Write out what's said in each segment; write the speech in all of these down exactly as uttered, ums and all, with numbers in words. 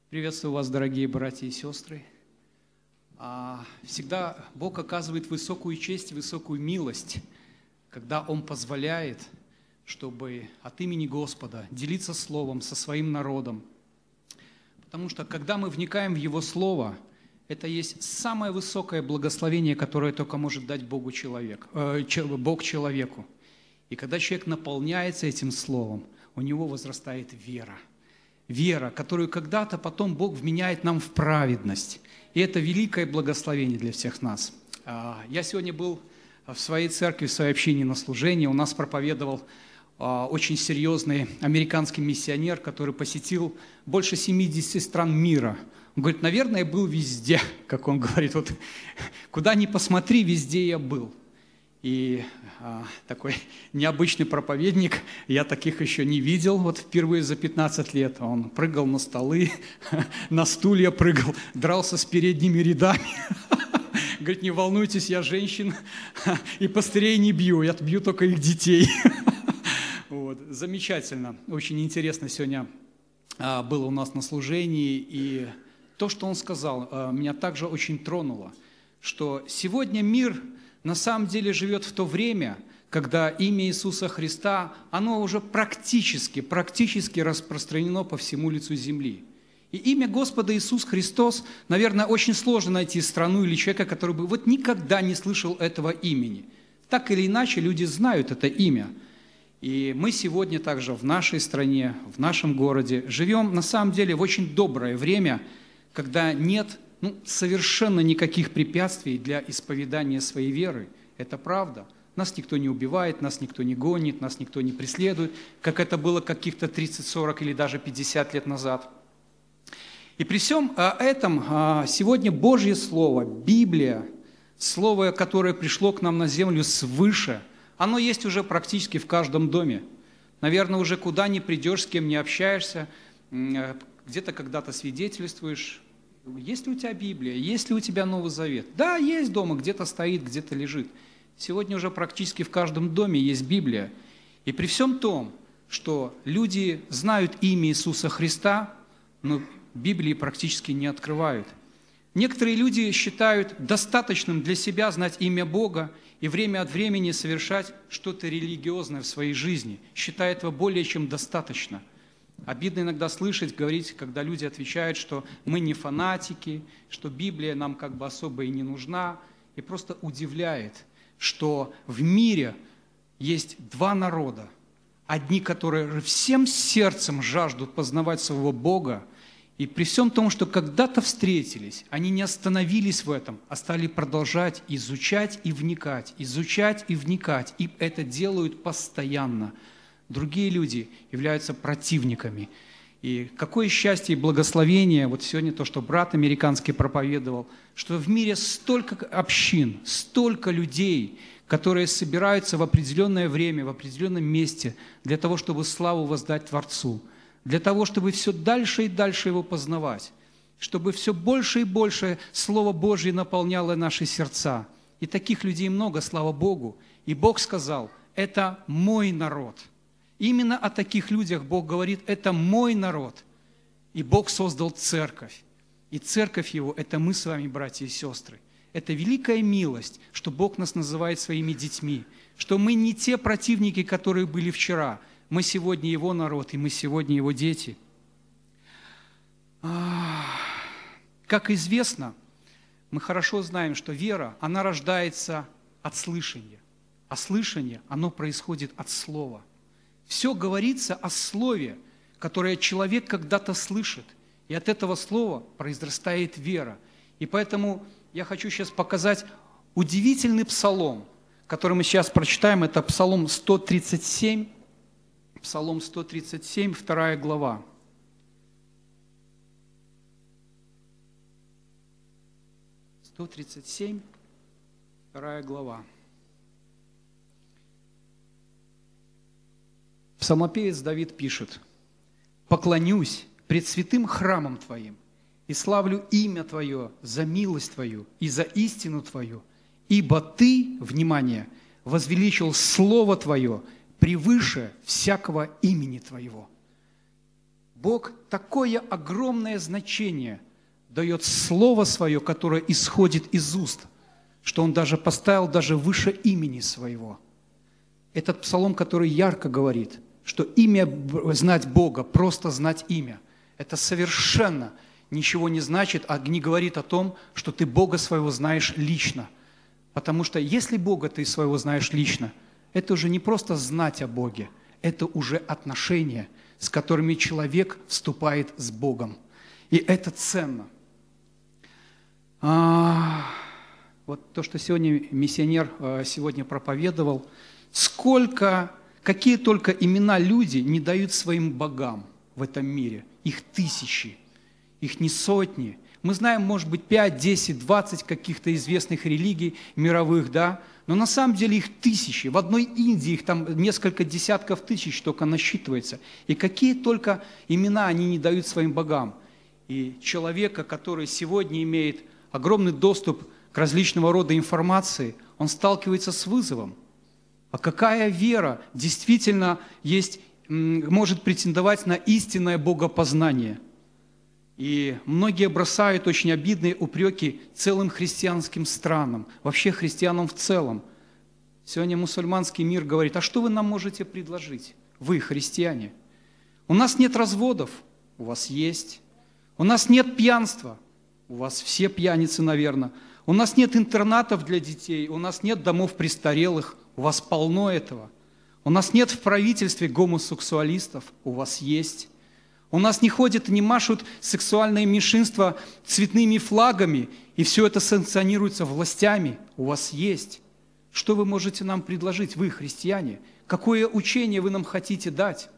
Приветствую вас, дорогие братья и сестры. Всегда Бог оказывает высокую честь, высокую милость, когда Он позволяет, чтобы от имени Господа делиться Словом со своим народом. Потому что, когда мы вникаем в Его Слово, это есть самое высокое благословение, которое только может дать Богу человек, э, Бог человеку. И когда человек наполняется этим Словом, у него возрастает вера. Вера, которую когда-то потом Бог вменяет нам в праведность. И это великое благословение для всех нас. Я сегодня был в своей церкви, в своей общине на служении. У нас проповедовал очень серьезный американский миссионер, который посетил больше семидесяти стран мира. Он говорит, наверное, был везде, как он говорит. Вот, куда ни посмотри, везде я был. И а, такой необычный проповедник, я таких еще не видел, вот впервые за пятнадцать лет. Он прыгал на столы, на стулья прыгал, дрался с передними рядами. Говорит, не волнуйтесь, я женщин и пастырей не бью, я бью только их детей. Вот. Замечательно, очень интересно сегодня а, было у нас на служении. И то, что он сказал, а, меня также очень тронуло, что сегодня мир на самом деле живет в то время, когда имя Иисуса Христа, оно уже практически, практически распространено по всему лицу земли. И имя Господа Иисус Христос, наверное, очень сложно найти страну или человека, который бы вот никогда не слышал этого имени. Так или иначе, люди знают это имя. И мы сегодня также в нашей стране, в нашем городе живем на самом деле в очень доброе время, когда нет Ну, совершенно никаких препятствий для исповедания своей веры. Это правда. Нас никто не убивает, нас никто не гонит, нас никто не преследует, как это было каких-то тридцать, сорок или даже пятьдесят лет назад. И при всем этом сегодня Божье Слово, Библия, Слово, которое пришло к нам на землю свыше, оно есть уже практически в каждом доме. Наверное, уже куда ни придешь, с кем не общаешься, где-то когда-то свидетельствуешь. Есть ли у тебя Библия? Есть ли у тебя Новый Завет? Да, есть дома, где-то стоит, где-то лежит. Сегодня уже практически в каждом доме есть Библия. И при всем том, что люди знают имя Иисуса Христа, но Библии практически не открывают. Некоторые люди считают достаточным для себя знать имя Бога и время от времени совершать что-то религиозное в своей жизни, считая этого более чем достаточно. Обидно иногда слышать, говорить, когда люди отвечают, что мы не фанатики, что Библия нам как бы особо и не нужна. И просто удивляет, что в мире есть два народа. Одни, которые всем сердцем жаждут познавать своего Бога, и при всем том, что когда-то встретились, они не остановились в этом, а стали продолжать изучать и вникать, изучать и вникать, и это делают постоянно. Другие люди являются противниками. И какое счастье и благословение, вот сегодня то, что брат американский проповедовал, что в мире столько общин, столько людей, которые собираются в определенное время, в определенном месте для того, чтобы славу воздать Творцу, для того, чтобы все дальше и дальше Его познавать, чтобы все больше и больше Слово Божье наполняло наши сердца. И таких людей много, слава Богу. И Бог сказал, это мой народ. Именно о таких людях Бог говорит, это мой народ. И Бог создал церковь. И церковь Его – это мы с вами, братья и сестры. Это великая милость, что Бог нас называет своими детьми, что мы не те противники, которые были вчера. Мы сегодня Его народ, и мы сегодня Его дети. Как известно, мы хорошо знаем, что вера, она рождается от слышания. А слышание, оно происходит от слова. Все говорится о слове, которое человек когда-то слышит. И от этого слова произрастает вера. И поэтому я хочу сейчас показать удивительный псалом, который мы сейчас прочитаем. Это Псалом сто тридцать семь. Псалом сто тридцать семь, вторая глава. сто тридцать семь, вторая глава. Псалмопевец Давид пишет: «Поклонюсь пред святым храмом Твоим и славлю имя Твое за милость Твою и за истину Твою, ибо Ты, внимание, возвеличил Слово Твое превыше всякого имени Твоего». Бог такое огромное значение дает Слово Свое, которое исходит из уст, что Он даже поставил даже выше имени Своего. Этот псалом, который ярко говорит, что имя знать Бога, просто знать имя, это совершенно ничего не значит, а не говорит о том, что ты Бога своего знаешь лично. Потому что если Бога ты своего знаешь лично, это уже не просто знать о Боге, это уже отношения, с которыми человек вступает с Богом. И это ценно. А, вот то, что сегодня миссионер сегодня проповедовал, сколько, какие только имена люди не дают своим богам в этом мире. Их тысячи, их не сотни. Мы знаем, может быть, пять, десять, двадцать каких-то известных религий мировых, да, но на самом деле их тысячи. В одной Индии их там несколько десятков тысяч только насчитывается. И какие только имена они не дают своим богам. И человека, который сегодня имеет огромный доступ к различного рода информации, он сталкивается с вызовом. А какая вера действительно есть, может претендовать на истинное богопознание? И многие бросают очень обидные упреки целым христианским странам, вообще христианам в целом. Сегодня мусульманский мир говорит: а что вы нам можете предложить? Вы, христиане. У нас нет разводов, у вас есть. У нас нет пьянства, у вас все пьяницы, наверное. У нас нет интернатов для детей, у нас нет домов престарелых, у вас полно этого. У нас нет в правительстве гомосексуалистов, у вас есть. У нас не ходят и не машут сексуальные меньшинства цветными флагами, и все это санкционируется властями. У вас есть. Что вы можете нам предложить, вы, христиане? Какое учение вы нам хотите дать?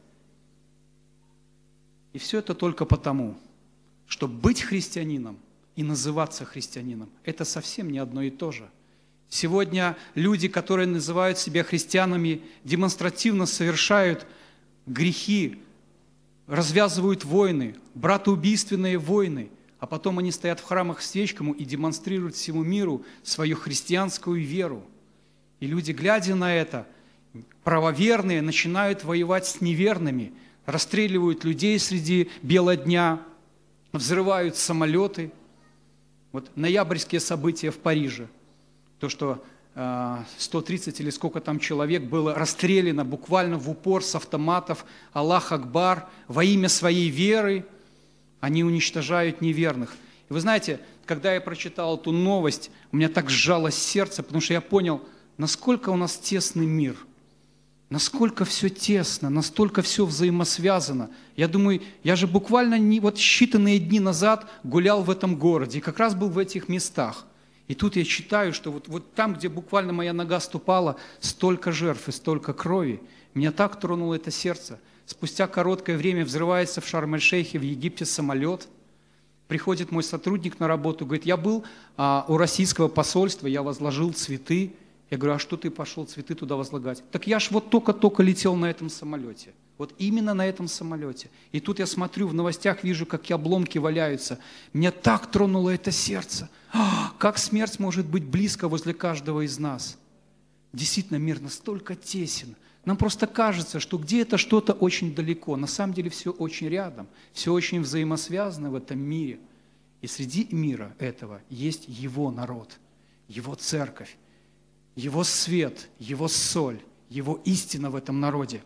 И все это только потому, что быть христианином и называться христианином – это совсем не одно и то же. Сегодня люди, которые называют себя христианами, демонстративно совершают грехи, развязывают войны, братоубийственные войны, а потом они стоят в храмах с свечками и демонстрируют всему миру свою христианскую веру. И люди, глядя на это, правоверные начинают воевать с неверными, расстреливают людей среди бела дня, взрывают самолеты. Вот ноябрьские события в Париже, то, что сто тридцать или сколько там человек было расстреляно буквально в упор с автоматов, Аллах Акбар, во имя своей веры они уничтожают неверных. И вы знаете, когда я прочитал эту новость, у меня так сжалось сердце, потому что я понял, насколько у нас тесный мир, насколько все тесно, настолько все взаимосвязано. Я думаю, я же буквально не, вот считанные дни назад гулял в этом городе, и как раз был в этих местах. И тут я читаю, что вот, вот там, где буквально моя нога ступала, столько жертв и столько крови. Меня так тронуло это сердце. Спустя короткое время взрывается в Шарм-эль-Шейхе, в Египте самолет. Приходит мой сотрудник на работу, говорит: я был а, у российского посольства, я возложил цветы. Я говорю: а что ты пошел цветы туда возлагать? Так я ж вот только-только летел на этом самолете. Вот именно на этом самолете. И тут я смотрю в новостях, вижу, как обломки валяются. Меня так тронуло это сердце. А, как смерть может быть близко возле каждого из нас? Действительно, мир настолько тесен. Нам просто кажется, что где-то что-то очень далеко. На самом деле все очень рядом. Все очень взаимосвязано в этом мире. И среди мира этого есть Его народ, Его церковь, Его свет, Его соль, Его истина в этом народе.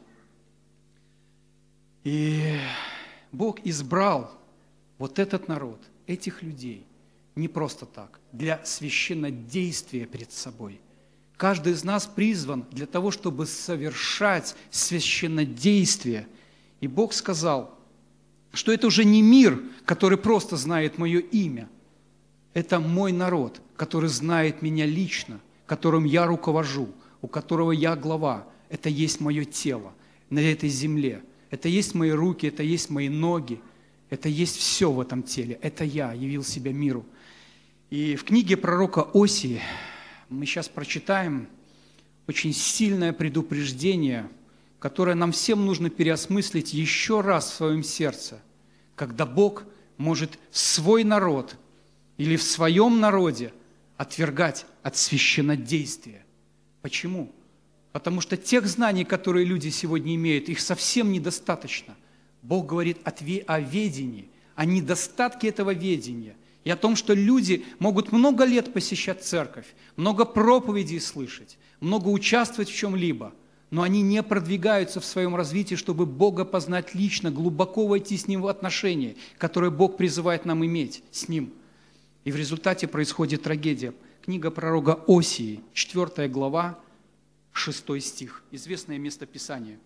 И Бог избрал вот этот народ, этих людей, не просто так, для священнодействия перед собой. Каждый из нас призван для того, чтобы совершать священнодействие. И Бог сказал, что это уже не мир, который просто знает мое имя. Это мой народ, который знает меня лично, которым я руковожу, у которого я глава. Это есть мое тело на этой земле. Это есть мои руки, это есть мои ноги. Это есть все в этом теле. Это я явил себя миру. И в книге пророка Осии мы сейчас прочитаем очень сильное предупреждение, которое нам всем нужно переосмыслить еще раз в своем сердце, когда Бог может свой народ или в своем народе отвергать от священнодействия. Почему? Потому что тех знаний, которые люди сегодня имеют, их совсем недостаточно. Бог говорит о ведении, о недостатке этого ведения и о том, что люди могут много лет посещать церковь, много проповедей слышать, много участвовать в чем-либо, но они не продвигаются в своем развитии, чтобы Бога познать лично, глубоко войти с Ним в отношения, которые Бог призывает нам иметь с Ним. И в результате происходит трагедия. Книга пророка Осии, четвёртая глава, шестой стих. Известное местописание.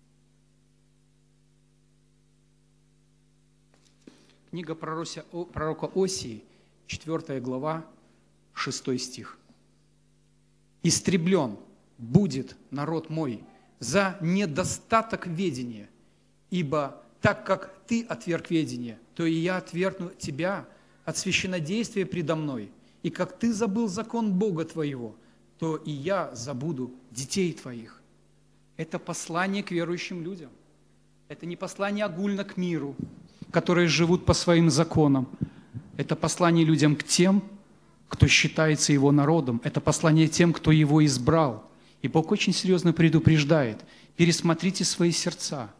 Книга пророка Осии, четвёртая глава, шестой стих. «Истреблен будет народ мой за недостаток ведения, ибо так как ты отверг ведение, то и я отвергну тебя от священнодействия предо мной, и как ты забыл закон Бога твоего, то и я забуду детей твоих». Это послание к верующим людям. Это не послание огульно к миру, которые живут по своим законам. Это послание людям к тем, кто считается его народом. Это послание тем, кто его избрал. И Бог очень серьезно предупреждает: пересмотрите свои сердца.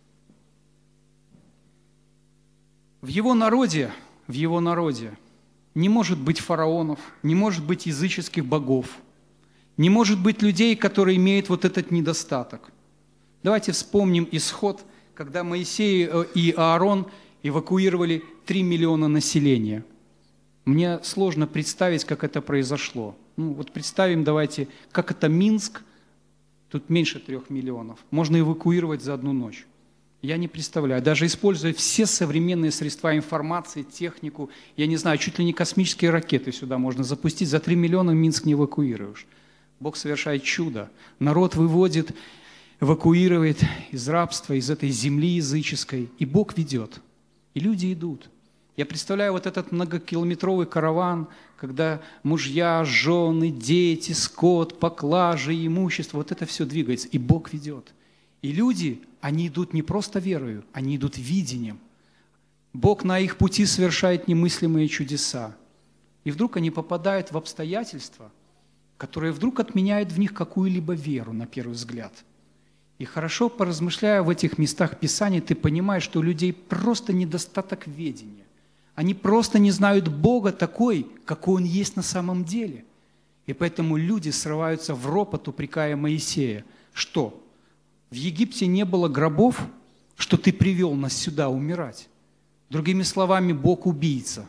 В его народе, в его народе не может быть фараонов, не может быть языческих богов, не может быть людей, которые имеют вот этот недостаток. Давайте вспомним исход, когда Моисей и Аарон эвакуировали три миллиона населения. Мне сложно представить, как это произошло. Ну, вот представим, давайте, как это Минск, тут меньше трех миллионов, можно эвакуировать за одну ночь. Я не представляю, даже используя все современные средства информации, технику, я не знаю, чуть ли не космические ракеты сюда можно запустить, за три миллиона Минск не эвакуируешь. Бог совершает чудо. Народ выводит, эвакуирует из рабства, из этой земли языческой, и Бог ведет, и люди идут. Я представляю вот этот многокилометровый караван, когда мужья, жены, дети, скот, поклажи, имущество, вот это все двигается, и Бог ведет. И люди, они идут не просто верою, они идут видением. Бог на их пути совершает немыслимые чудеса. И вдруг они попадают в обстоятельства, которые вдруг отменяют в них какую-либо веру, на первый взгляд. И хорошо поразмышляя в этих местах Писания, ты понимаешь, что у людей просто недостаток ведения. Они просто не знают Бога такой, какой Он есть на самом деле. И поэтому люди срываются в ропот, упрекая Моисея. Что? В Египте не было гробов, что ты привел нас сюда умирать? Другими словами, Бог убийца.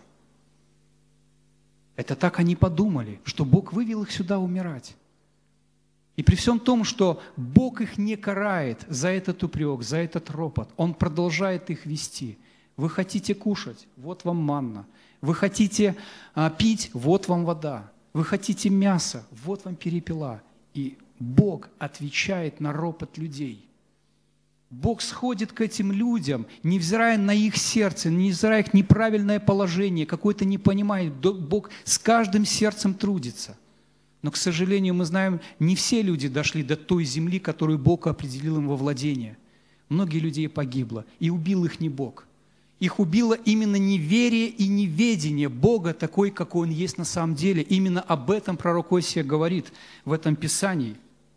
Это так они подумали, что Бог вывел их сюда умирать. И при всем том, что Бог их не карает за этот упрек, за этот ропот, Он продолжает их вести. Вы хотите кушать? Вот вам манна. Вы хотите а, пить? Вот вам вода. Вы хотите мясо? Вот вам перепела. И Бог отвечает на ропот людей. Бог сходит к этим людям, невзирая на их сердце, невзирая на их неправильное положение, какое-то непонимание. Бог с каждым сердцем трудится. Но, к сожалению, мы знаем, не все люди дошли до той земли, которую Бог определил им во владение. Многие людей погибло, и убил их не Бог. Их убило именно неверие и неведение Бога такой, какой Он есть на самом деле. Именно об этом пророк Осия говорит в этом Писании.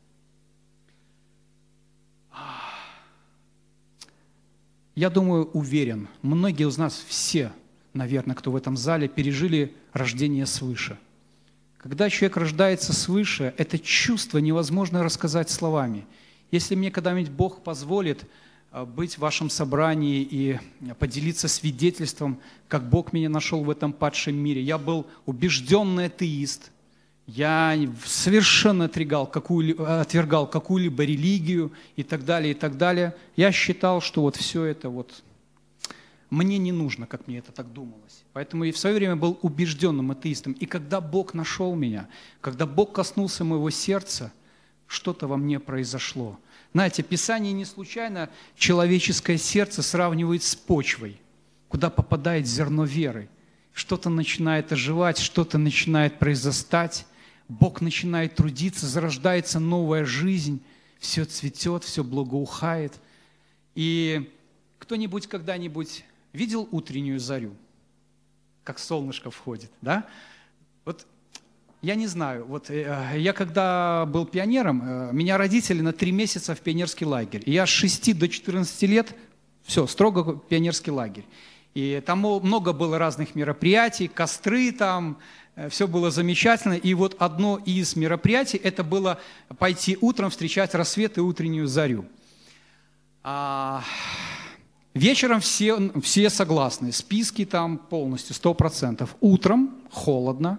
Я думаю, уверен, многие из нас, все, наверное, кто в этом зале, пережили рождение свыше. Когда человек рождается свыше, это чувство невозможно рассказать словами. Если мне когда-нибудь Бог позволит быть в вашем собрании и поделиться свидетельством, как Бог меня нашел в этом падшем мире. Я был убежденный атеист, я совершенно отвергал какую-либо, отвергал какую-либо религию и так далее, и так далее. Я считал, что вот все это вот мне не нужно, как мне это так думалось. Поэтому я в свое время был убежденным атеистом. И когда Бог нашел меня, когда Бог коснулся моего сердца, что-то во мне произошло. Знаете, Писание не случайно человеческое сердце сравнивает с почвой, куда попадает зерно веры. Что-то начинает оживать, что-то начинает произрастать, Бог начинает трудиться, зарождается новая жизнь, все цветет, все благоухает. И кто-нибудь когда-нибудь видел утреннюю зарю, как солнышко входит, да? Вот я не знаю, вот э, я когда был пионером, э, меня родители на три месяца в пионерский лагерь. И я с шести до четырнадцати лет все, строго пионерский лагерь. И там много было разных мероприятий, костры там, все было замечательно. И вот одно из мероприятий, это было пойти утром встречать рассвет и утреннюю зарю. А вечером все, все согласны, списки там полностью, сто процентов. Утром холодно,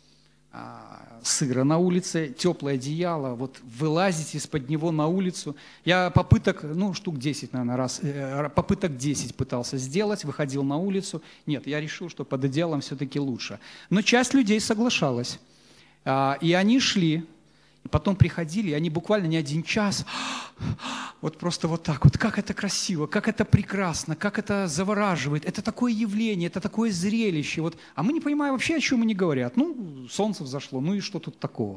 сыро на улице, теплое одеяло, вот вылазить из-под него на улицу. Я попыток, ну, штук десять, наверное, раз, попыток десять пытался сделать, выходил на улицу. Нет, я решил, что под одеялом все-таки лучше. Но часть людей соглашалась. И они шли, и потом приходили, и они буквально не один час, вот просто вот так вот, как это красиво, как это прекрасно, как это завораживает, это такое явление, это такое зрелище. Вот. А мы не понимаем вообще, о чем они говорят. Ну, солнце взошло, ну и что тут такого?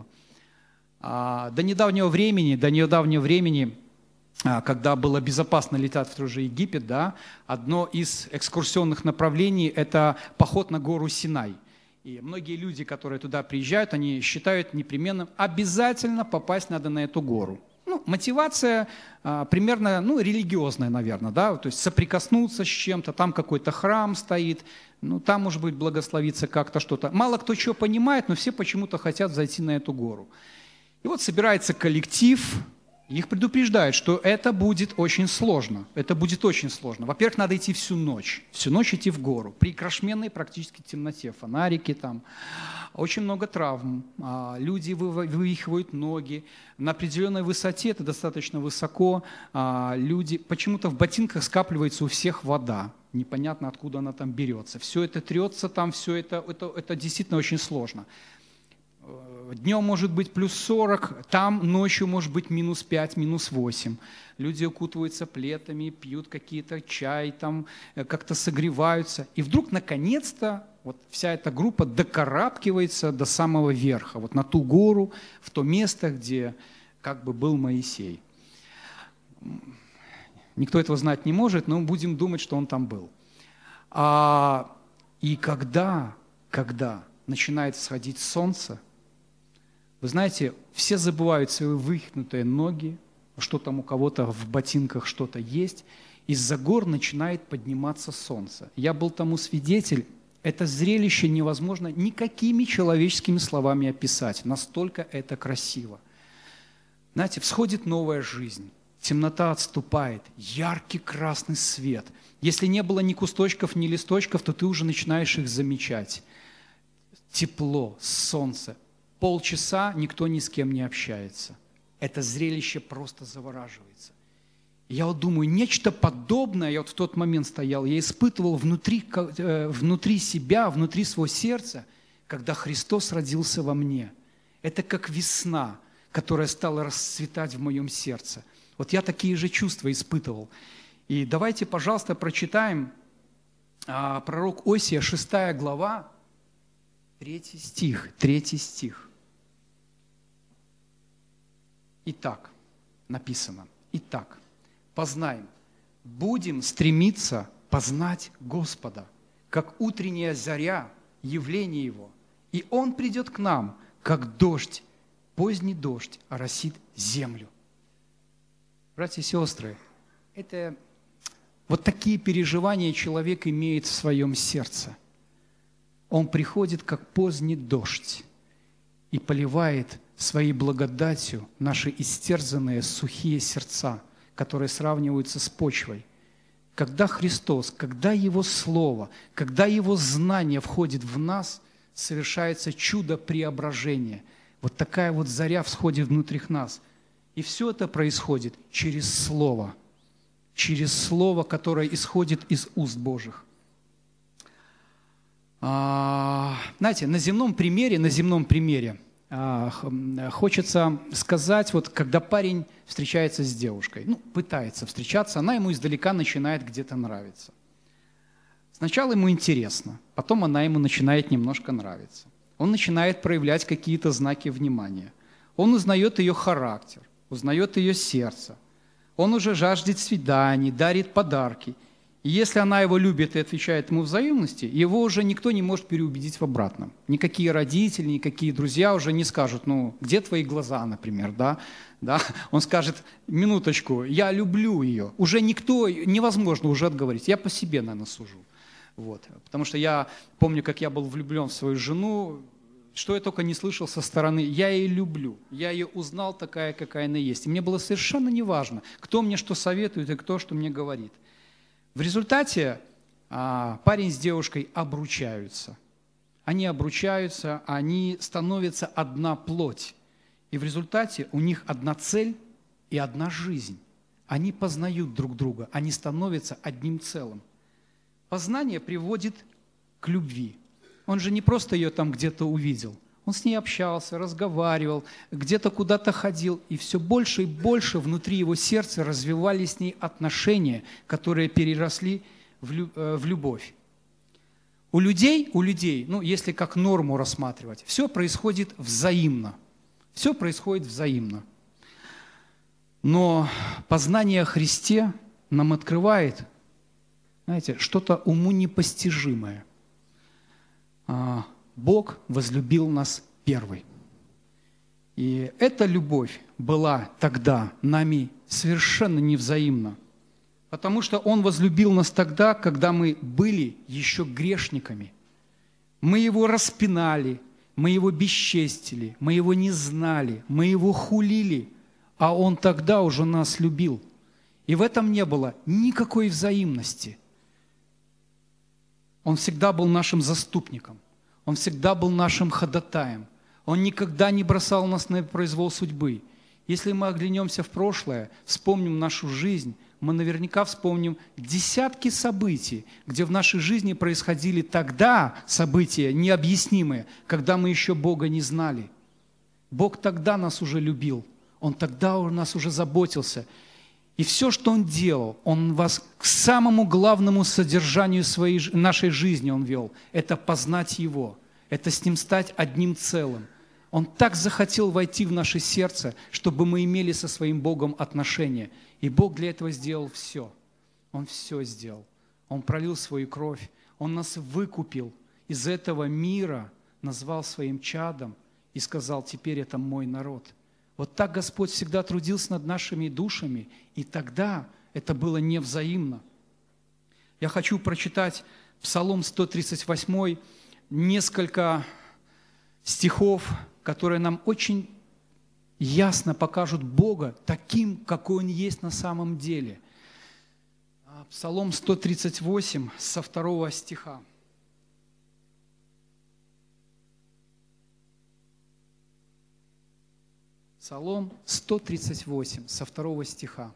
А, до недавнего времени, до недавнего времени, а, когда было безопасно летать в тот же Египет, да, одно из экскурсионных направлений – это поход на гору Синай. И многие люди, которые туда приезжают, они считают непременным обязательно попасть надо на эту гору. Ну, мотивация а, примерно, ну, религиозная, наверное, да, то есть соприкоснуться с чем-то, там какой-то храм стоит, ну, там, может быть, благословиться как-то что-то. Мало кто что понимает, но все почему-то хотят зайти на эту гору. И вот собирается коллектив, их предупреждают, что это будет очень сложно, это будет очень сложно. Во-первых, надо идти всю ночь, всю ночь идти в гору, при кромешной практически темноте, фонарики там, очень много травм, люди вывихивают ноги, на определенной высоте, это достаточно высоко, люди, почему-то в ботинках скапливается у всех вода, непонятно откуда она там берется, все это трется там, все это, это, это действительно очень сложно. Днем может быть плюс сорок, там ночью может быть минус пять, минус восемь. Люди укутываются пледами, пьют какие-то чай, там как-то согреваются. И вдруг, наконец-то, вот вся эта группа докарабкивается до самого верха, вот на ту гору, в то место, где как бы был Моисей. Никто этого знать не может, но будем думать, что он там был. А, и когда, когда начинает всходить солнце, вы знаете, все забывают свои вывихнутые ноги, что там у кого-то в ботинках что-то есть. Из-за гор начинает подниматься солнце. Я был тому свидетель. Это зрелище невозможно никакими человеческими словами описать. Настолько это красиво. Знаете, всходит новая жизнь. Темнота отступает. Яркий красный свет. Если не было ни кусточков, ни листочков, то ты уже начинаешь их замечать. Тепло, солнце. Полчаса никто ни с кем не общается. Это зрелище просто завораживается. Я вот думаю, нечто подобное, я вот в тот момент стоял, я испытывал внутри, внутри себя, внутри своего сердца, когда Христос родился во мне. Это как весна, которая стала расцветать в моем сердце. Вот я такие же чувства испытывал. И давайте, пожалуйста, прочитаем а, пророк Осия, шестая глава, третий стих, третий стих. Итак, написано, итак, познаем, будем стремиться познать Господа, как утренняя заря, явление Его, и Он придет к нам, как дождь, поздний дождь оросит землю. Братья и сестры, это вот такие переживания человек имеет в своем сердце. Он приходит, как поздний дождь, и поливает своей благодатью наши истерзанные сухие сердца, которые сравниваются с почвой. Когда Христос, когда Его Слово, когда Его знание входит в нас, совершается чудо преображения. Вот такая вот заря всходит внутри нас. И все это происходит через Слово, через Слово, которое исходит из уст Божьих. А, знаете, на земном примере, на земном примере а, хочется сказать, вот когда парень встречается с девушкой, ну, пытается встречаться, она ему издалека начинает где-то нравиться. Сначала ему интересно, потом она ему начинает немножко нравиться. Он начинает проявлять какие-то знаки внимания. Он узнает ее характер, узнает ее сердце. Он уже жаждет свиданий, дарит подарки. И если она его любит и отвечает ему взаимности, его уже никто не может переубедить в обратном. Никакие родители, никакие друзья уже не скажут, ну, где твои глаза, например, да? Да? Он скажет, минуточку, я люблю ее. Уже никто, невозможно уже отговорить. Я по себе, наверное, сужу. Вот. Потому что я помню, как я был влюблен в свою жену, что я только не слышал со стороны. Я ее люблю, я ее узнал такая, какая она есть. И мне было совершенно неважно, кто мне что советует и кто что мне говорит. В результате а, парень с девушкой обручаются. Они обручаются, они становятся одна плоть. И в результате у них одна цель и одна жизнь. Они познают друг друга, они становятся одним целым. Познание приводит к любви. Он же не просто ее там где-то увидел. Он с ней общался, разговаривал, где-то куда-то ходил. И все больше и больше внутри его сердца развивались с ней отношения, которые переросли в любовь. У людей, у людей, ну, если как норму рассматривать, все происходит взаимно. Все происходит взаимно. Но познание о Христе нам открывает, знаете, что-то уму непостижимое. Бог возлюбил нас первый. И эта любовь была тогда нами совершенно невзаимна. Потому что Он возлюбил нас тогда, когда мы были еще грешниками. Мы Его распинали, мы Его бесчестили, мы Его не знали, мы Его хулили, а Он тогда уже нас любил. И в этом не было никакой взаимности. Он всегда был нашим заступником, Он всегда был нашим ходатаем, Он никогда не бросал нас на произвол судьбы. Если мы оглянемся в прошлое, вспомним нашу жизнь, мы наверняка вспомним десятки событий, где в нашей жизни происходили тогда события необъяснимые, когда мы еще Бога не знали. Бог тогда нас уже любил, Он тогда о нас уже заботился. И все, что Он делал, Он вас к самому главному содержанию своей, нашей жизни Он вел. Это познать Его, это с Ним стать одним целым. Он так захотел войти в наше сердце, чтобы мы имели со своим Богом отношения. И Бог для этого сделал все. Он все сделал. Он пролил свою кровь. Он нас выкупил из этого мира, назвал своим чадом и сказал, теперь это мой народ. Вот так Господь всегда трудился над нашими душами, и тогда это было невзаимно. Я хочу прочитать Псалом сто тридцать восемь, несколько стихов, которые нам очень ясно покажут Бога таким, какой Он есть на самом деле. Псалом сто тридцать восемь со второго стиха. Псалом сто тридцать восемь со второго стиха.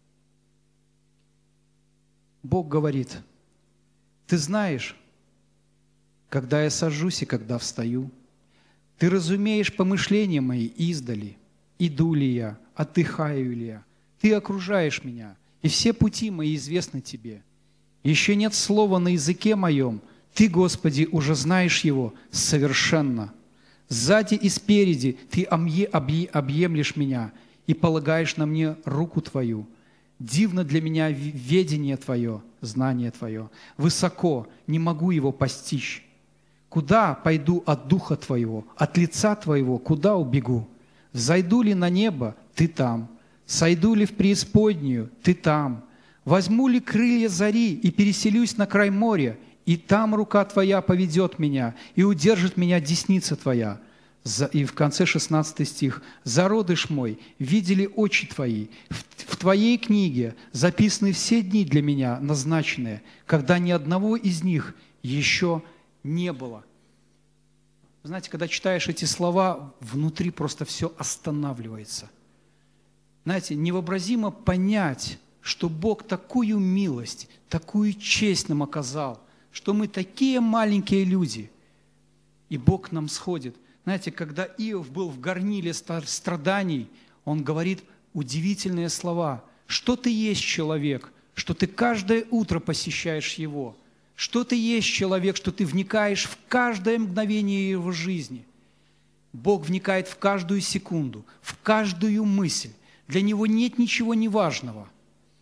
Бог говорит: «Ты знаешь, когда я сажусь и когда встаю. Ты разумеешь помышления мои издали. Иду ли я, отдыхаю ли я. Ты окружаешь меня, и все пути мои известны тебе. Еще нет слова на языке моем. Ты, Господи, уже знаешь его совершенно. Сзади и спереди Ты объемлешь меня и полагаешь на мне руку Твою. Дивно для меня ведение Твое, знание Твое. Высоко, не могу его постичь. Куда пойду от Духа Твоего, от лица Твоего, куда убегу? Взойду ли на небо? Ты там. Сойду ли в преисподнюю? Ты там. Возьму ли крылья зари и переселюсь на край моря? И там рука Твоя поведет меня, и удержит меня десница Твоя». И в конце шестнадцатый стих. «Зародыш мой, видели очи Твои. В Твоей книге записаны все дни для меня назначенные, когда ни одного из них еще не было». Знаете, когда читаешь эти слова, внутри просто все останавливается. Знаете, невообразимо понять, что Бог такую милость, такую честь нам оказал, что мы такие маленькие люди, и Бог к нам сходит. Знаете, когда Иов был в горниле страданий, он говорит удивительные слова. Что ты есть человек, что ты каждое утро посещаешь его? Что ты есть человек, что ты вникаешь в каждое мгновение его жизни? Бог вникает в каждую секунду, в каждую мысль. Для Него нет ничего неважного.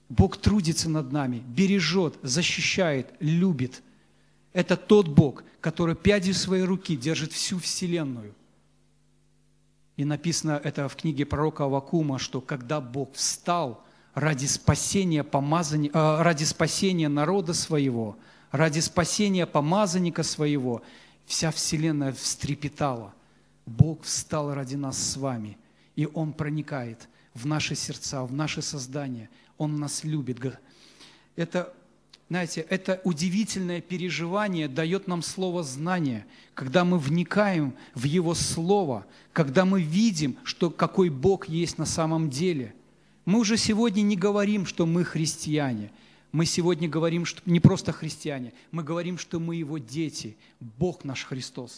Бог трудится над нами, бережет, защищает, любит. Это тот Бог, который пядью своей руки держит всю вселенную. И написано это в книге пророка Аввакума, что когда Бог встал ради спасения, помазания, э, ради спасения народа своего, ради спасения помазанника своего, вся вселенная встрепетала. Бог встал ради нас с вами, и Он проникает в наши сердца, в наше создание. Он нас любит. Это, знаете, это удивительное переживание дает нам слово знания, когда мы вникаем в Его Слово, когда мы видим, что какой Бог есть на самом деле. Мы уже сегодня не говорим, что мы христиане. Мы сегодня говорим, что не просто христиане, мы говорим, что мы Его дети, Бог наш Христос.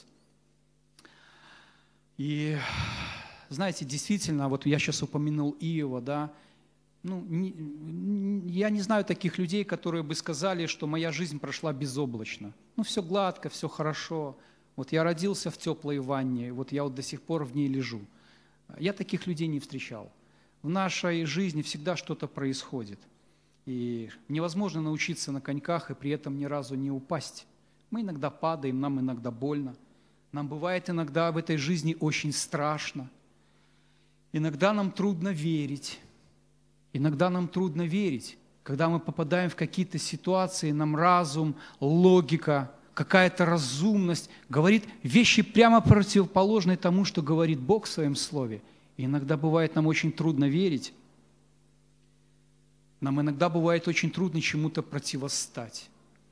И, знаете, действительно, вот я сейчас упомянул Иова, да, ну, не, я не знаю таких людей, которые бы сказали, что моя жизнь прошла безоблачно. Ну, все гладко, все хорошо. Вот я родился в теплой ванне, вот я вот до сих пор в ней лежу. Я таких людей не встречал. В нашей жизни всегда что-то происходит. И невозможно научиться на коньках и при этом ни разу не упасть. Мы иногда падаем, нам иногда больно. Нам бывает иногда в этой жизни очень страшно. Иногда нам трудно верить. Иногда нам трудно верить, когда мы попадаем в какие-то ситуации, нам разум, логика, какая-то разумность говорит вещи прямо противоположные тому, что говорит Бог в Своем Слове. И иногда бывает нам очень трудно верить. Нам иногда бывает очень трудно чему-то противостать.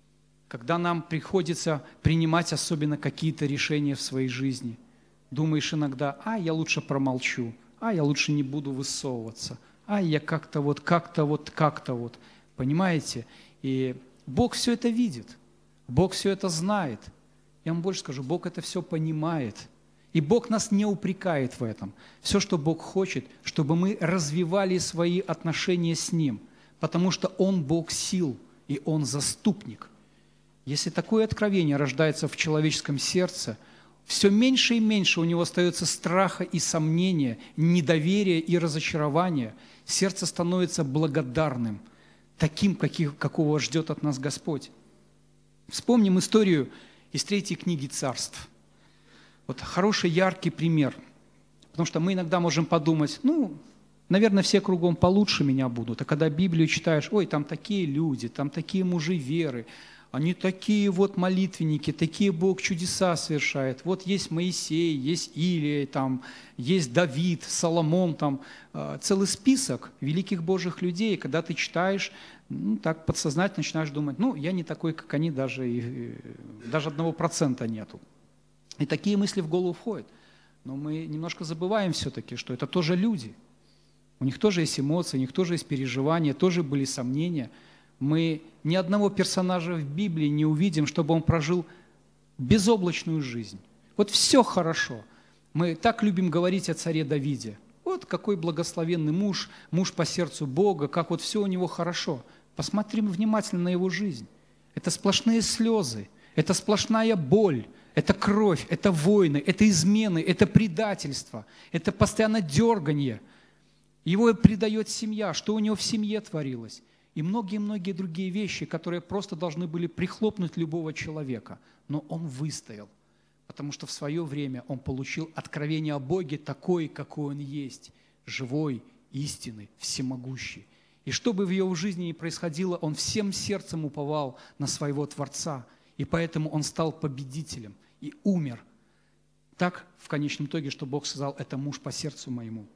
Когда нам приходится принимать особенно какие-то решения в своей жизни, думаешь иногда, а, я лучше промолчу, а, я лучше не буду высовываться, а, я как-то вот, как-то вот, как-то вот. Понимаете? И Бог все это видит, Бог все это знает. Я вам больше скажу, Бог это все понимает. И Бог нас не упрекает в этом. Все, что Бог хочет, чтобы мы развивали свои отношения с Ним, потому что Он Бог сил, и Он заступник. Если такое откровение рождается в человеческом сердце, все меньше и меньше у него остается страха и сомнения, недоверия и разочарования. Сердце становится благодарным, таким, каких, какого ждет от нас Господь. Вспомним историю из третьей книги Царств. Вот хороший, яркий пример. Потому что мы иногда можем подумать, ну, наверное, все кругом получше меня будут. А когда Библию читаешь, ой, там такие люди, там такие мужи веры, они такие вот молитвенники, такие Бог чудеса совершает. Вот есть Моисей, есть Илия, там, есть Давид, Соломон, там целый список великих Божьих людей. Когда ты читаешь, ну, так подсознательно начинаешь думать, ну, я не такой, как они, даже, и, даже одного процента нету. И такие мысли в голову входят. Но мы немножко забываем все-таки, что это тоже люди. У них тоже есть эмоции, у них тоже есть переживания, тоже были сомнения. Мы ни одного персонажа в Библии не увидим, чтобы он прожил безоблачную жизнь. Вот все хорошо. Мы так любим говорить о царе Давиде. Вот какой благословенный муж, муж по сердцу Бога, как вот все у него хорошо. Посмотрим внимательно на его жизнь. Это сплошные слезы, это сплошная боль, это кровь, это войны, это измены, это предательство, это постоянно дерганье. Его предает семья, что у него в семье творилось. И многие-многие другие вещи, которые просто должны были прихлопнуть любого человека. Но он выстоял, потому что в свое время он получил откровение о Боге такой, какой он есть, живой, истинный, всемогущий. И что бы в его жизни ни происходило, он всем сердцем уповал на своего Творца. И поэтому он стал победителем и умер. Так, в конечном итоге, что Бог сказал, это муж по сердцу моему.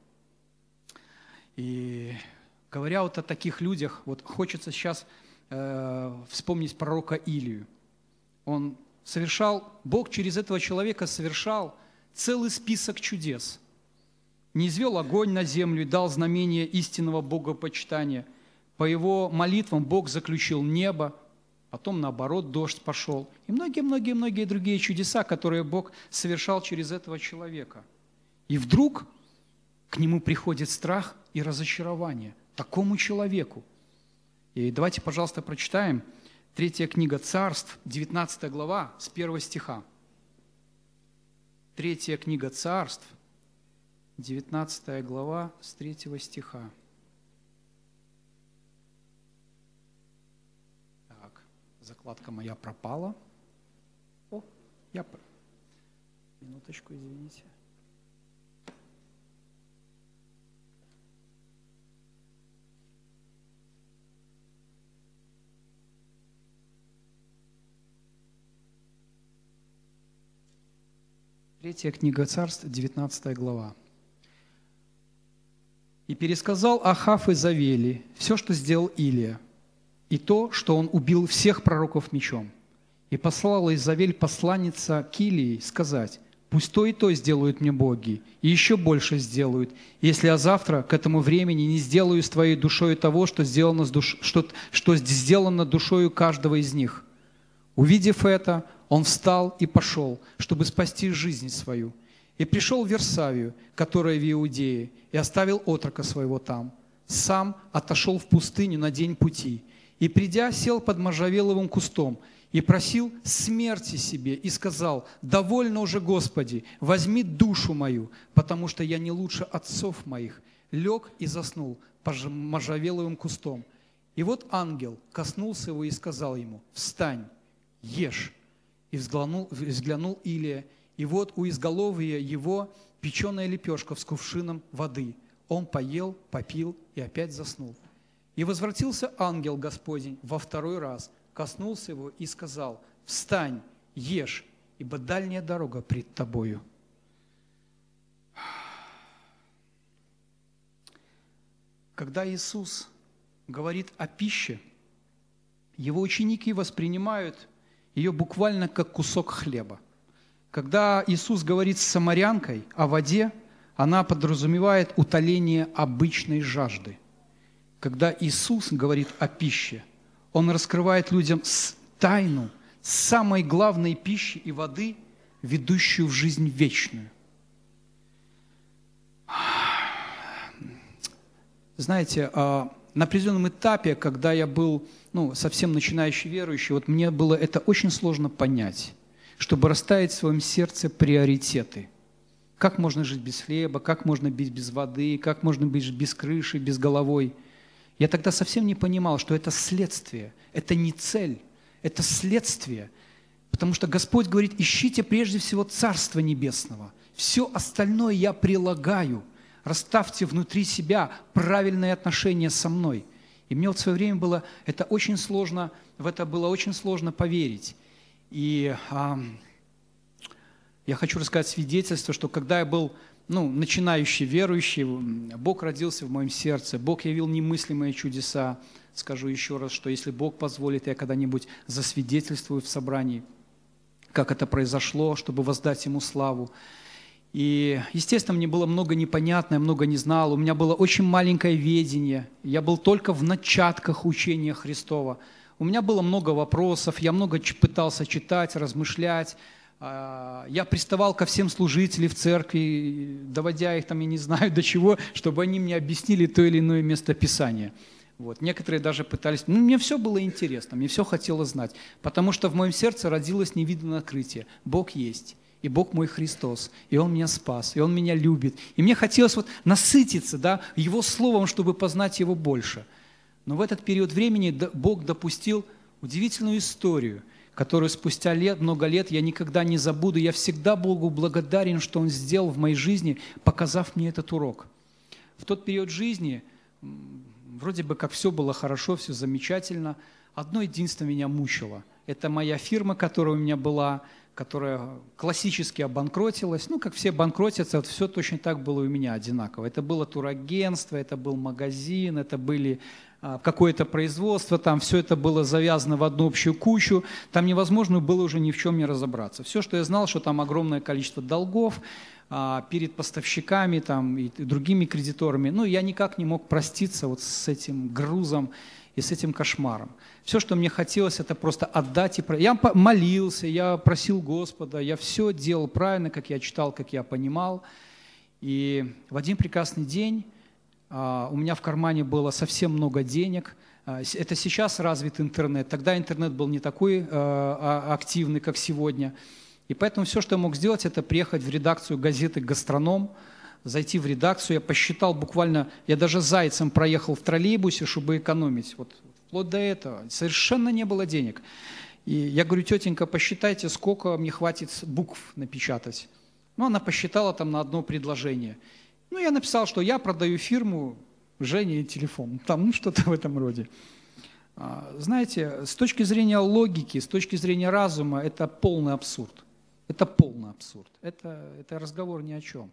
И говоря вот о таких людях, вот хочется сейчас э, вспомнить пророка Илию. Он совершал, Бог через этого человека совершал целый список чудес. Низвел огонь на землю и дал знамение истинного богопочитания. По его молитвам Бог заключил небо, потом наоборот дождь пошел. И многие-многие-многие другие чудеса, которые Бог совершал через этого человека. И вдруг к нему приходит страх и разочарование. Такому человеку. И давайте, пожалуйста, прочитаем третья книга Царств, девятнадцатая глава, с первого стиха. Третья книга Царств, девятнадцатая глава, с третьего стиха. закладка моя пропала. О, я... Минуточку, извините. Третья книга Царств, девятнадцатая глава. «И пересказал Ахав Изавели все, что сделал Илия, и то, что он убил всех пророков мечом. И послала Изавель посланница к Илии сказать: пусть то и то сделают мне боги, и еще больше сделают, если я завтра к этому времени не сделаю с твоей душою того, что сделано, с душ... что... что сделано душою каждого из них». Увидев это, он встал и пошел, чтобы спасти жизнь свою. И пришел в Версавию, которая в Иудее, и оставил отрока своего там. Сам отошел в пустыню на день пути, и, придя, сел под можжевеловым кустом, и просил смерти себе, и сказал: «Довольно уже, Господи, возьми душу мою, потому что я не лучше отцов моих». Лег и заснул под можжевеловым кустом. И вот ангел коснулся его и сказал ему: «Встань, ешь». И взглянул, взглянул Илия, и вот у изголовья его печеная лепешка с кувшином воды. Он поел, попил и опять заснул. И возвратился ангел Господень во второй раз, коснулся его и сказал: «Встань, ешь, ибо дальняя дорога пред тобою». Когда Иисус говорит о пище, его ученики воспринимают ее буквально как кусок хлеба. Когда Иисус говорит с самарянкой о воде, она подразумевает утоление обычной жажды. Когда Иисус говорит о пище, Он раскрывает людям тайну самой главной пищи и воды, ведущую в жизнь вечную. Знаете, на определенном этапе, когда я был ну, совсем начинающий верующий, вот мне было это очень сложно понять, чтобы расставить в своем сердце приоритеты. Как можно жить без хлеба, как можно быть без воды, как можно быть без крыши, без головой. Я тогда совсем не понимал, что это следствие, это не цель, это следствие. Потому что Господь говорит: ищите прежде всего Царство Небесного. Все остальное я прилагаю. Расставьте внутри себя правильные отношения со мной. И мне вот в свое время было это очень сложно, в это было очень сложно поверить. И а, я хочу рассказать свидетельство, что когда я был ну, начинающий верующий, Бог родился в моем сердце, Бог явил немыслимые чудеса. Скажу еще раз, что если Бог позволит, я когда-нибудь засвидетельствую в собрании, как это произошло, чтобы воздать Ему славу. И, естественно, мне было много непонятного, много не знал. У меня было очень маленькое ведение. Я был только в начатках учения Христова. У меня было много вопросов, я много пытался читать, размышлять. Я приставал ко всем служителям в церкви, доводя их там, я не знаю до чего, чтобы они мне объяснили то или иное местописание. Вот. Некоторые даже пытались... Ну, мне все было интересно, мне все хотелось знать, потому что в моем сердце родилось невиданное открытие. Бог есть. И Бог мой Христос, и Он меня спас, и Он меня любит. И мне хотелось вот насытиться да, Его Словом, чтобы познать Его больше. Но в этот период времени Бог допустил удивительную историю, которую спустя лет, много лет я никогда не забуду. Я всегда Богу благодарен, что Он сделал в моей жизни, показав мне этот урок. В тот период жизни, вроде бы как все было хорошо, все замечательно, одно единственное меня мучило. Это моя фирма, которая у меня была, которая классически обанкротилась. Ну, как все банкротятся, вот все точно так было у меня одинаково. Это было турагентство, это был магазин, это были а, какое-то производство, там все это было завязано в одну общую кучу. Там невозможно было уже ни в чем не разобраться. Все, что я знал, что там огромное количество долгов а, перед поставщиками там, и другими кредиторами. Ну, я никак не мог проститься вот с этим грузом и с этим кошмаром. Все, что мне хотелось, это просто отдать. И про... Я молился, я просил Господа, я все делал правильно, как я читал, как я понимал. И в один прекрасный день а, у меня в кармане было совсем много денег. А, это сейчас развит интернет. Тогда интернет был не такой а, активный, как сегодня. И поэтому все, что я мог сделать, это приехать в редакцию газеты «Гастроном», зайти в редакцию, я посчитал буквально, я даже зайцем проехал в троллейбусе, чтобы экономить. Вот вплоть до этого. Совершенно не было денег. И я говорю: тетенька, посчитайте, сколько мне хватит букв напечатать. Ну, она посчитала там на одно предложение. Ну, я написал, что я продаю фирму Жене телефон. Там, ну, что-то в этом роде. Знаете, с точки зрения логики, с точки зрения разума, это полный абсурд. Это полный абсурд. Это, это разговор ни о чем.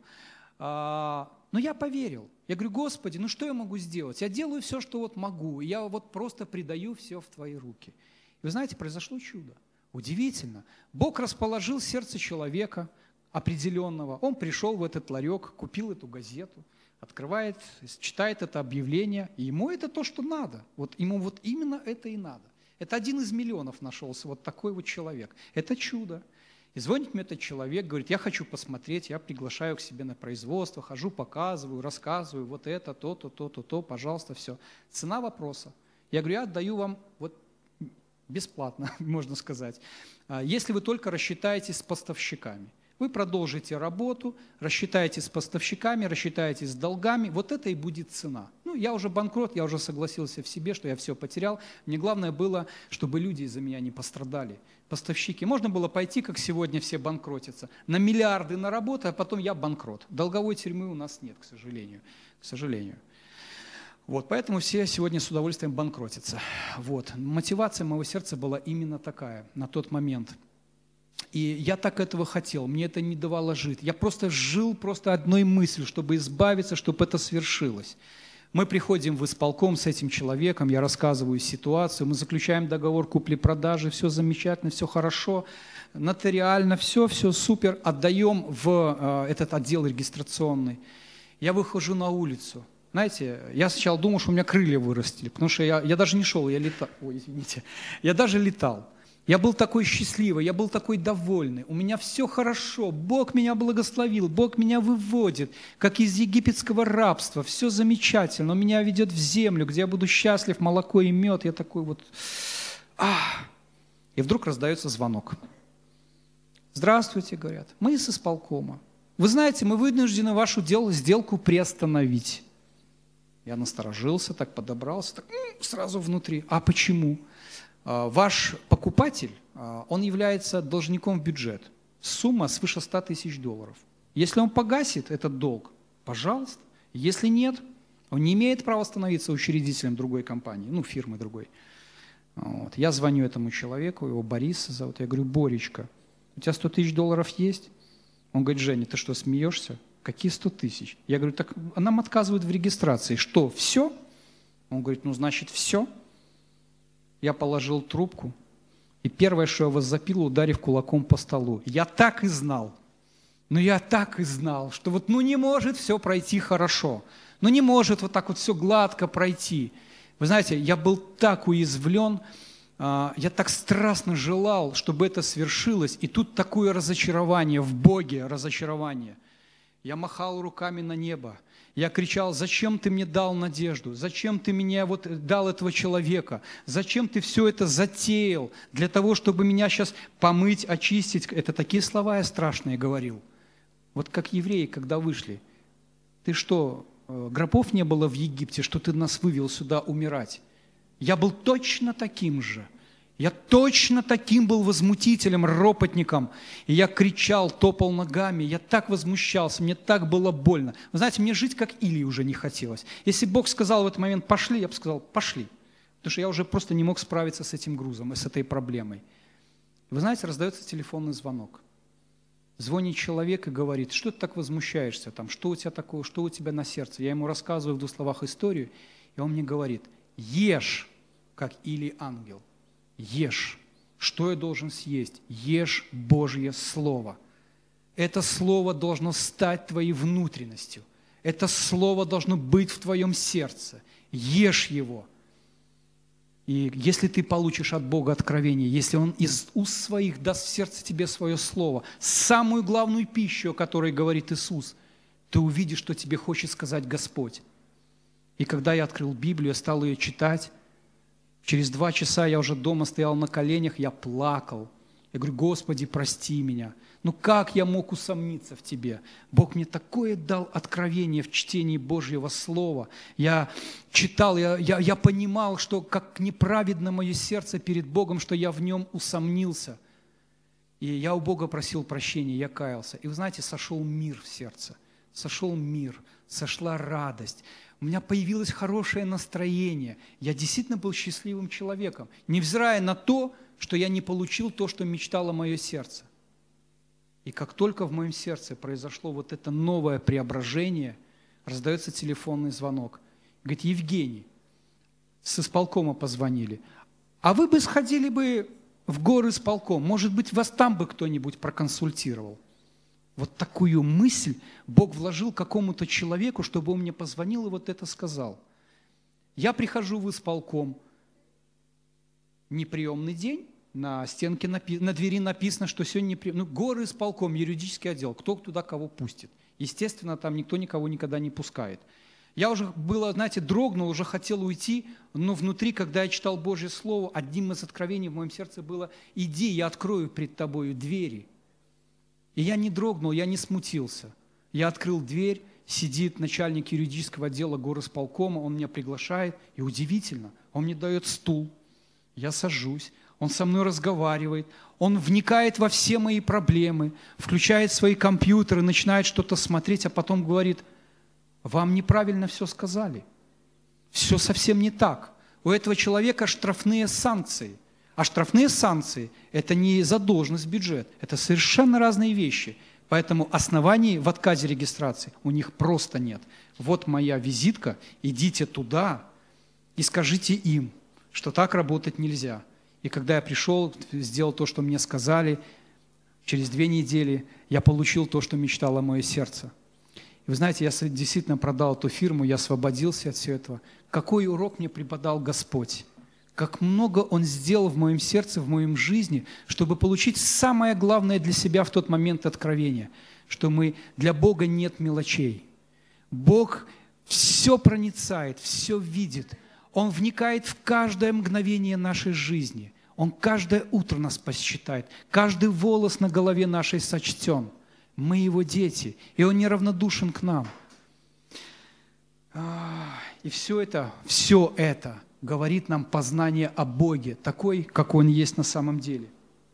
А, но я поверил. Я говорю: Господи, ну что я могу сделать? Я делаю все, что вот могу. Я вот просто предаю все в Твои руки. И вы знаете, произошло чудо. Удивительно. Бог расположил сердце человека определенного. Он пришел в этот ларек, купил эту газету, открывает, читает это объявление, и ему это то, что надо. Вот ему вот именно это и надо. Это один из миллионов нашелся, вот такой вот человек. Это чудо. И звонит мне этот человек, говорит: я хочу посмотреть, я приглашаю к себе на производство, хожу, показываю, рассказываю, вот это, то-то, то-то, то, пожалуйста, все. Цена вопроса. Я говорю: я отдаю вам вот бесплатно, можно сказать, если вы только рассчитаетесь с поставщиками. Вы продолжите работу, рассчитаетесь с поставщиками, рассчитаетесь с долгами, вот это и будет цена. Ну, я уже банкрот, я уже согласился в себе, что я все потерял. Мне главное было, чтобы люди из-за меня не пострадали. Поставщики. Можно было пойти, как сегодня все банкротятся, на миллиарды на работу, а потом я банкрот. Долговой тюрьмы у нас нет, к сожалению. К сожалению. Вот, поэтому все сегодня с удовольствием банкротятся. Вот. Мотивация моего сердца была именно такая на тот момент. И я так этого хотел, мне это не давало жить. Я просто жил просто одной мыслью, чтобы избавиться, чтобы это свершилось. Мы приходим в исполком с этим человеком, я рассказываю ситуацию, мы заключаем договор купли-продажи, все замечательно, все хорошо, нотариально, все, все супер, отдаем в э, этот отдел регистрационный. Я выхожу на улицу. Знаете, я сначала думал, что у меня крылья вырастили, потому что я, я даже не шел, я летал. Ой, извините, я даже летал. Я был такой счастливый, я был такой довольный, у меня все хорошо, Бог меня благословил, Бог меня выводит, как из египетского рабства, все замечательно, Он меня ведет в землю, где я буду счастлив, молоко и мед, я такой вот... Ах! И вдруг раздается звонок. Здравствуйте, говорят, мы из исполкома. Вы знаете, мы вынуждены вашу дел, сделку приостановить. Я насторожился, так подобрался, так сразу внутри. А почему? Ваш покупатель, он является должником в бюджет. Сумма свыше ста тысяч долларов. Если он погасит этот долг, пожалуйста. Если нет, он не имеет права становиться учредителем другой компании, ну, фирмы другой. Вот. Я звоню этому человеку, его Борис зовут. Я говорю: Боречка, у тебя сто тысяч долларов есть? Он говорит: Женя, ты что, смеешься? Какие сто тысяч? Я говорю: так нам отказывают в регистрации. Что, все? Он говорит: ну, значит, все. Я положил трубку, и первое, что я возопил, ударив кулаком по столу. Я так и знал, ну я так и знал, что вот ну не может все пройти хорошо, ну не может вот так вот все гладко пройти. Вы знаете, я был так уязвлен, я так страстно желал, чтобы это свершилось, и тут такое разочарование в Боге, разочарование. Я махал руками на небо. Я кричал: зачем ты мне дал надежду? Зачем ты мне вот дал этого человека? Зачем ты все это затеял? Для того, чтобы меня сейчас помыть, очистить. Это такие слова я страшные говорил. Вот как евреи, когда вышли. Ты что, гробов не было в Египте, что ты нас вывел сюда умирать? Я был точно таким же. Я точно таким был возмутителем, ропотником. И я кричал, топал ногами, я так возмущался, мне так было больно. Вы знаете, мне жить как Илии уже не хотелось. Если Бог сказал в этот момент «пошли», я бы сказал «пошли». Потому что я уже просто не мог справиться с этим грузом и с этой проблемой. Вы знаете, раздается телефонный звонок. Звонит человек и говорит: что ты так возмущаешься, там, что у тебя такое, что у тебя на сердце? Я ему рассказываю в двух словах историю, и он мне говорит: ешь, как Илий ангел. Ешь. Что я должен съесть? Ешь Божье Слово. Это Слово должно стать твоей внутренностью. Это Слово должно быть в твоем сердце. Ешь его. И если ты получишь от Бога откровение, если Он из уст своих даст в сердце тебе свое Слово, самую главную пищу, о которой говорит Иисус, ты увидишь, что тебе хочет сказать Господь. И когда я открыл Библию, я стал ее читать, через два часа я уже дома стоял на коленях, я плакал. Я говорю: Господи, прости меня. Ну как я мог усомниться в Тебе? Бог мне такое дал откровение в чтении Божьего Слова. Я читал, я, я, я понимал, что как неправедно мое сердце перед Богом, что я в Нем усомнился. И я у Бога просил прощения, я каялся. И вы знаете, сошел мир в сердце. Сошел мир, сошла радость. У меня появилось хорошее настроение. Я действительно был счастливым человеком, невзирая на то, что я не получил то, что мечтало мое сердце. И как только в моем сердце произошло вот это новое преображение, раздается телефонный звонок. Говорит: Евгений, с исполкома позвонили. А вы бы сходили бы в горы исполком, может быть, вас там бы кто-нибудь проконсультировал. Вот такую мысль Бог вложил какому-то человеку, чтобы он мне позвонил и вот это сказал. Я прихожу в исполком, неприемный день, на стенке, напи- на двери написано, что сегодня неприемный. Ну, горы исполком, юридический отдел, кто туда кого пустит. Естественно, там никто никого никогда не пускает. Я уже было, знаете, дрогнул, уже хотел уйти, но внутри, когда я читал Божье Слово, одним из откровений в моем сердце было: иди, я открою пред тобою двери. И я не дрогнул, я не смутился. Я открыл дверь, сидит начальник юридического отдела горисполкома, он меня приглашает, и удивительно, он мне дает стул, я сажусь, он со мной разговаривает, он вникает во все мои проблемы, включает свои компьютеры, начинает что-то смотреть, а потом говорит: вам неправильно все сказали, все совсем не так. У этого человека штрафные санкции. А штрафные санкции – это не задолженность в бюджет, это совершенно разные вещи. Поэтому оснований в отказе регистрации у них просто нет. Вот моя визитка, идите туда и скажите им, что так работать нельзя. И когда я пришел, сделал то, что мне сказали, через две недели я получил то, что мечтало мое сердце. И вы знаете, я действительно продал эту фирму, я освободился от всего этого. Какой урок мне преподал Господь! Как много Он сделал в моем сердце, в моем жизни, чтобы получить самое главное для себя в тот момент откровения, что мы, для Бога нет мелочей. Бог все проницает, все видит. Он вникает в каждое мгновение нашей жизни. Он каждое утро нас посчитает, каждый волос на голове нашей сочтен. Мы Его дети, и Он неравнодушен к нам. И все это, все это говорит нам познание о Боге, такой, какой Он есть на самом деле.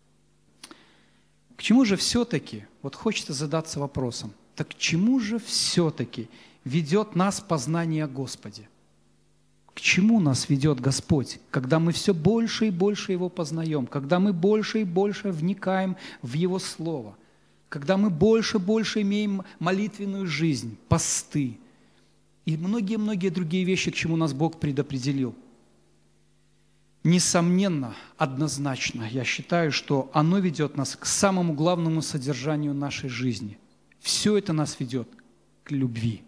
К чему же все-таки, вот хочется задаться вопросом, так к чему же все-таки ведет нас познание о Господе? К чему нас ведет Господь, когда мы все больше и больше Его познаем, когда мы больше и больше вникаем в Его Слово, когда мы больше и больше имеем молитвенную жизнь, посты и многие-многие другие вещи, к чему нас Бог предопределил? Несомненно, однозначно, я считаю, что оно ведет нас к самому главному содержанию нашей жизни. Все это нас ведет к любви.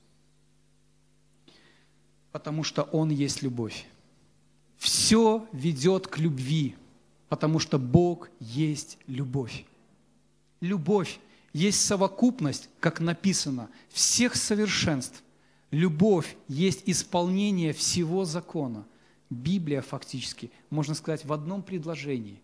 Потому что Он есть любовь. Все ведет к любви, потому что Бог есть любовь. Любовь есть совокупность, как написано, всех совершенств. Любовь есть исполнение всего закона. Библия фактически, можно сказать, в одном предложении.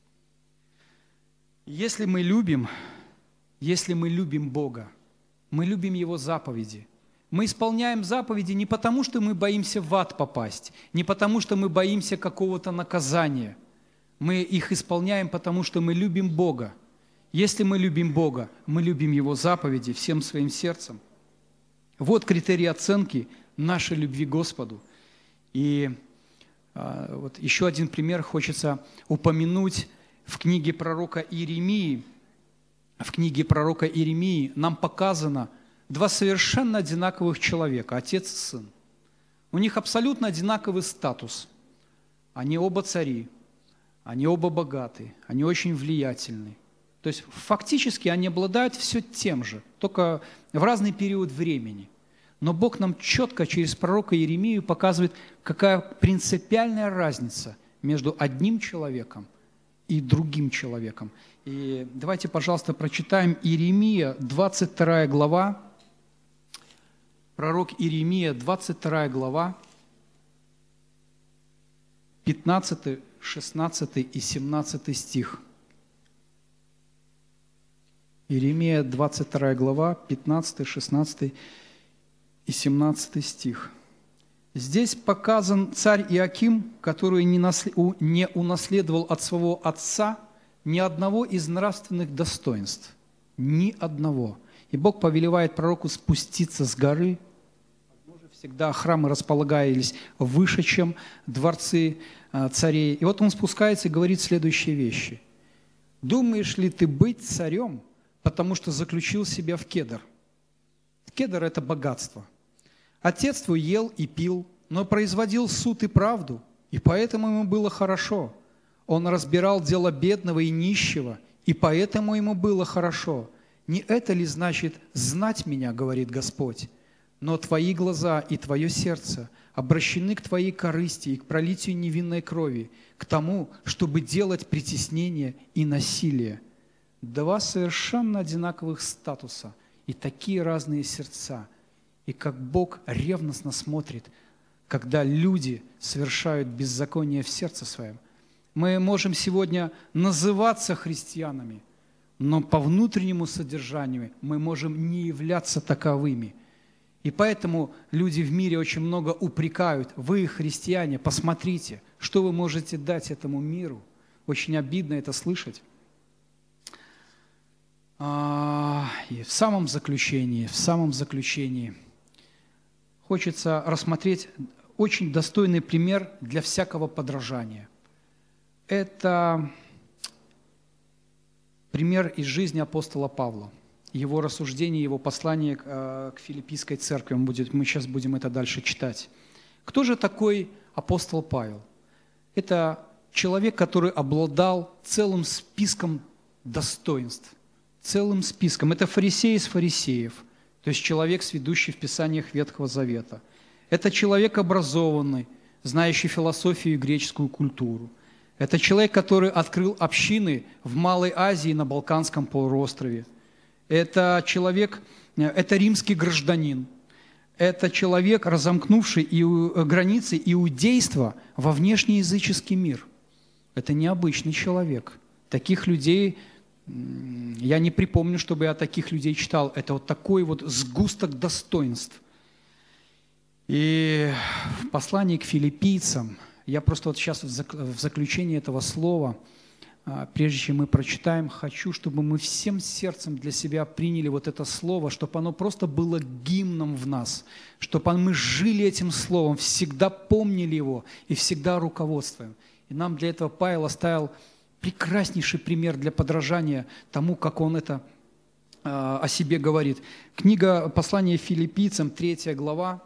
Если мы любим, если мы любим Бога, мы любим Его заповеди. Мы исполняем заповеди не потому, что мы боимся в ад попасть, не потому, что мы боимся какого-то наказания. Мы их исполняем, потому что мы любим Бога. Если мы любим Бога, мы любим Его заповеди всем своим сердцем. Вот критерий оценки нашей любви к Господу. И а, вот еще один пример хочется упомянуть в книге пророка Иеремии. В книге пророка Иеремии нам показано два совершенно одинаковых человека, отец и сын. У них абсолютно одинаковый статус. Они оба цари, они оба богаты, они очень влиятельны. То есть фактически они обладают все тем же, только в разный период времени. Но Бог нам четко через пророка Иеремию показывает, какая принципиальная разница между одним человеком и другим человеком. И давайте, пожалуйста, прочитаем Иеремия, двадцать вторая глава. Пророк Иеремия, двадцать вторая глава, пятнадцатый, шестнадцатый и семнадцатый стих. Иеремия, двадцать вторая глава, пятнадцатый, шестнадцатый и семнадцатый стих. Здесь показан царь Иоаким, который не унаследовал от своего отца ни одного из нравственных достоинств. Ни одного. И Бог повелевает пророку спуститься с горы. Всегда храмы располагались выше, чем дворцы царей. И вот он спускается и говорит следующие вещи. «Думаешь ли ты быть царем, потому что заключил себя в кедр?» Кедр – это богатство. «Отец твой ел и пил, но производил суд и правду, и поэтому ему было хорошо. Он разбирал дело бедного и нищего, и поэтому ему было хорошо. Не это ли значит знать меня, говорит Господь? Но твои глаза и твое сердце обращены к твоей корысти и к пролитию невинной крови, к тому, чтобы делать притеснение и насилие». Два совершенно одинаковых статуса и такие разные сердца. И как Бог ревностно смотрит, когда люди совершают беззаконие в сердце своем. Мы можем сегодня называться христианами, но по внутреннему содержанию мы можем не являться таковыми. И поэтому люди в мире очень много упрекают. Вы, христиане, посмотрите, что вы можете дать этому миру. Очень обидно это слышать. И в самом заключении, в самом заключении хочется рассмотреть очень достойный пример для всякого подражания. Это пример из жизни апостола Павла. Его рассуждение, его послание к филиппийской церкви. Мы, будет, мы сейчас будем это дальше читать. Кто же такой апостол Павел? Это человек, который обладал целым списком достоинств. Целым списком. Это фарисей из фарисеев, то есть человек, сведущий в Писаниях Ветхого Завета. Это человек образованный, знающий философию и греческую культуру. Это человек, который открыл общины в Малой Азии на Балканском полуострове. Это человек, это римский гражданин. Это человек, разомкнувший границы иудейства во внешнеязыческий мир. Это необычный человек. Таких людей, я не припомню, чтобы я таких людей читал. Это вот такой вот сгусток достоинств. И в послании к филиппийцам, я просто вот сейчас в заключении этого слова, прежде чем мы прочитаем, хочу, чтобы мы всем сердцем для себя приняли вот это слово, чтобы оно просто было гимном в нас, чтобы мы жили этим словом, всегда помнили его и всегда руководствуем. И нам для этого Павел оставил прекраснейший пример для подражания тому, как он это э, о себе говорит. Книга «Послание филиппийцам», третья глава.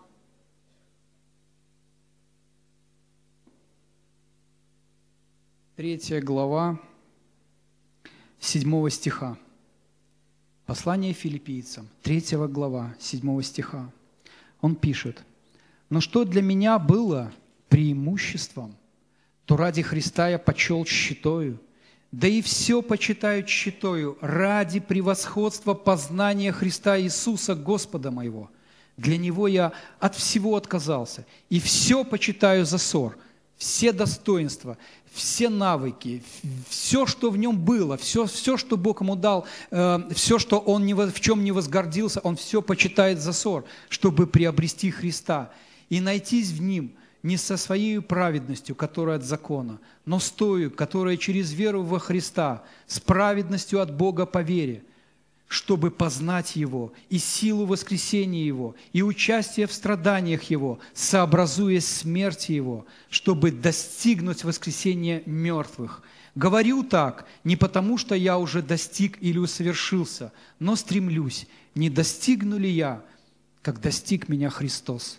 Третья глава, седьмого стиха. Послание филиппийцам, третья глава, седьмого стиха. Он пишет: «Но что для меня было преимуществом, то ради Христа я почел тщетою, да и все почитаю тщетою ради превосходства познания Христа Иисуса, Господа моего. Для Него я от всего отказался, и все почитаю за ссор». Все достоинства, все навыки, все, что в нем было, все, все что Бог ему дал, э, все, что он не, в чем не возгордился, он все почитает за ссор, чтобы приобрести Христа и найтись в Ним не со своей праведностью, которая от закона, но с той, которая через веру во Христа, с праведностью от Бога по вере, чтобы познать Его и силу воскресения Его, и участие в страданиях Его, сообразуясь смерти Его, чтобы достигнуть воскресения мертвых. Говорю так не потому, что я уже достиг или усовершился, но стремлюсь, не достигну ли я, как достиг меня Христос.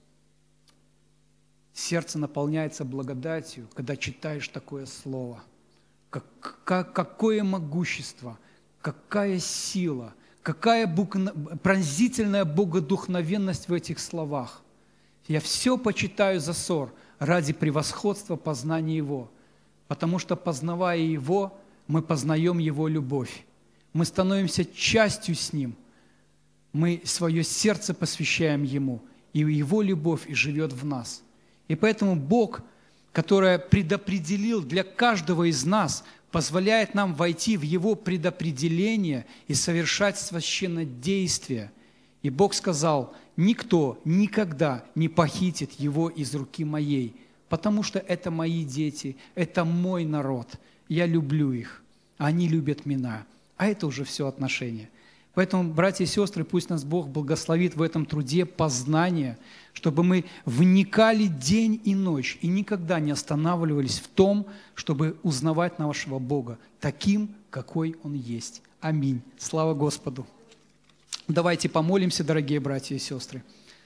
Сердце наполняется благодатью, когда читаешь такое слово. Как, как, какое могущество! Какая сила, какая пронзительная богодухновенность в этих словах. Я все почитаю за ссор ради превосходства познания Его, потому что, познавая Его, мы познаем Его любовь. Мы становимся частью с Ним. Мы свое сердце посвящаем Ему, и Его любовь и живет в нас. И поэтому Бог, который предопределил для каждого из нас позволяет нам войти в Его предопределение и совершать священнодействие. И Бог сказал: никто никогда не похитит его из руки моей, потому что это мои дети, это мой народ, я люблю их, они любят меня. А это уже все отношения. Поэтому, братья и сестры, пусть нас Бог благословит в этом труде познания, чтобы мы вникали день и ночь и никогда не останавливались в том, чтобы узнавать нашего Бога таким, какой Он есть. Аминь. Слава Господу. Давайте помолимся, дорогие братья и сестры.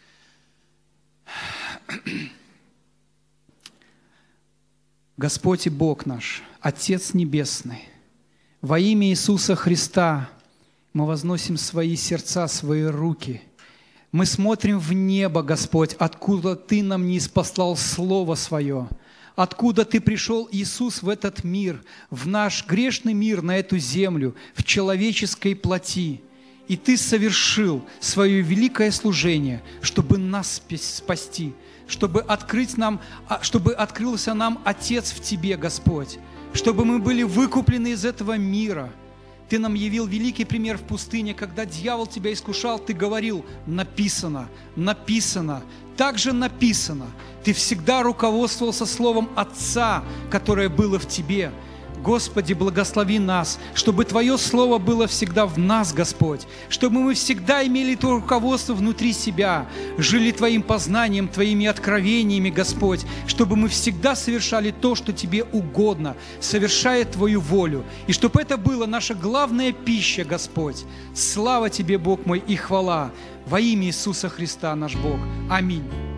Господь и Бог наш, Отец Небесный, во имя Иисуса Христа мы возносим свои сердца, свои руки. Мы смотрим в небо, Господь, откуда Ты нам ниспослал Слово Свое, откуда Ты пришел, Иисус, в этот мир, в наш грешный мир, на эту землю, в человеческой плоти. И Ты совершил свое великое служение, чтобы нас спасти, чтобы открыть нам, чтобы открылся нам Отец в Тебе, Господь, чтобы мы были выкуплены из этого мира. Ты нам явил великий пример в пустыне, когда дьявол тебя искушал, Ты говорил: написано, написано, также написано. Ты всегда руководствовался словом Отца, которое было в тебе. Господи, благослови нас, чтобы Твое Слово было всегда в нас, Господь, чтобы мы всегда имели то руководство внутри себя, жили Твоим познанием, Твоими откровениями, Господь, чтобы мы всегда совершали то, что Тебе угодно, совершая Твою волю, и чтобы это была наша главная пища, Господь. Слава Тебе, Бог мой, и хвала во имя Иисуса Христа, наш Бог. Аминь.